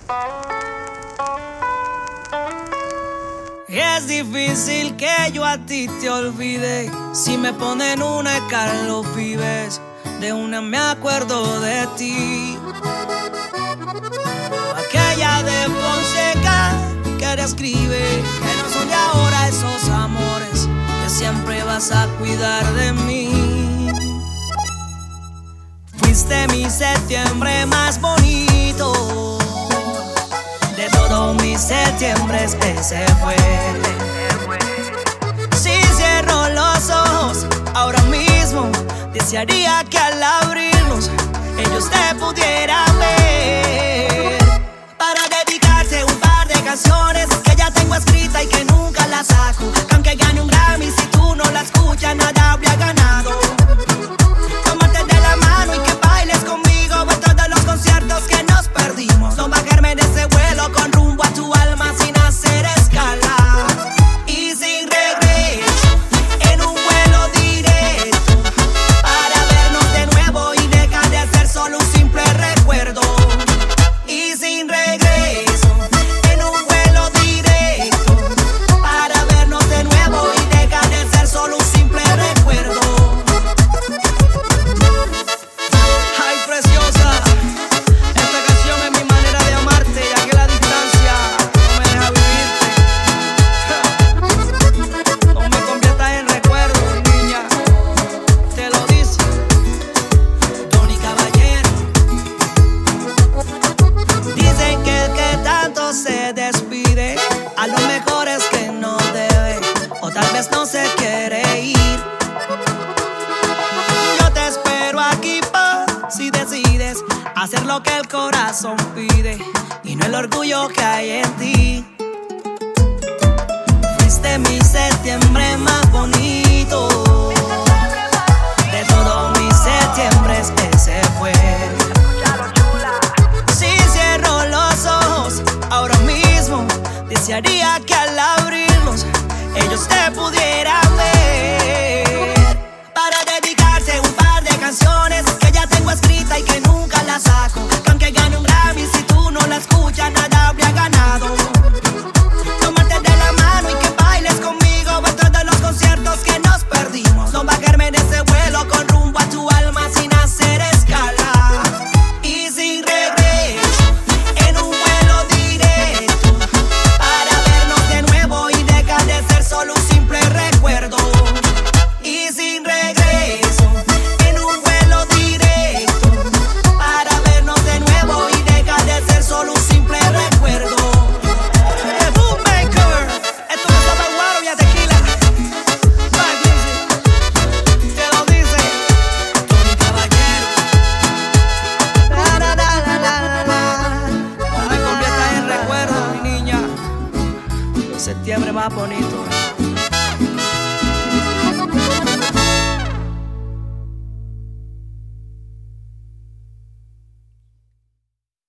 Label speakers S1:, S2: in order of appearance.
S1: Es difícil que yo a ti te olvide. Si me ponen una cara en los pibes, de una me acuerdo de ti. Aquella de Fonseca que le escribe que no son de ahora esos amores, que siempre vas a cuidar de mí. Fuiste mi septiembre más bonito. De todos mis septiembres ese fue. Si cierro los ojos ahora mismo, desearía que al abrirlos ellos te pudieran ver, para dedicarte un par de canciones que ya tengo escrita y que nunca las saco. Que aunque gane un Grammy, si tú no la escuchas nada habría ganado. Tomarte de la mano y que bailes conmigo en todos los conciertos que nos perdimos. No bajarme de ese vuelo con rumbo a tu alma sin hacer escala y sin regreso, en un vuelo directo, para vernos de nuevo y dejar de ser solo un simple recuerdo. Y sin regreso, en un vuelo directo, para vernos de nuevo y dejar de ser solo un simple recuerdo. Ay, preciosa, esta canción es mi manera de amarte, ya que la distancia no me deja vivirte. No me conviertas en recuerdo, niña, te lo dice Donny Caballero. Dicen que el que tanto se despide, a lo mejor es que no debe, o tal vez no se quiere ir. Yo te espero aquí por si decides hacer lo que el corazón pide y no el orgullo que hay en ti. Fuiste mi septiembre más bonito. De todos mis septiembres ese fue. Si cierro los ojos ahora mismo, desearía que al abrirlos ellos te pudieran ver, para dedicarte un par de canciones que ya tengo escrita y que nunca las saco. Que aunque gane un Grammy, si tú no la escuchas nada habría ganado. Tomarte de la mano y que bailes conmigo en todos los conciertos que nos perdimos. No bajarme de ese vuelo con rumbo a tu alma sin hacer escala y sin regreso, en un vuelo directo, para vernos de nuevo y dejar de ser solo un simple recuerdo. Y sin regreso, en un vuelo directo, para vernos de nuevo y dejar de ser solo un simple recuerdo. Boommaker, esto no sabe a guaro y a tequila. Bad music, te lo dice Donny Caballero. La, la, la, la, la, la. No me conviertas en recuerdo, mi niña. Septiembre más bonito.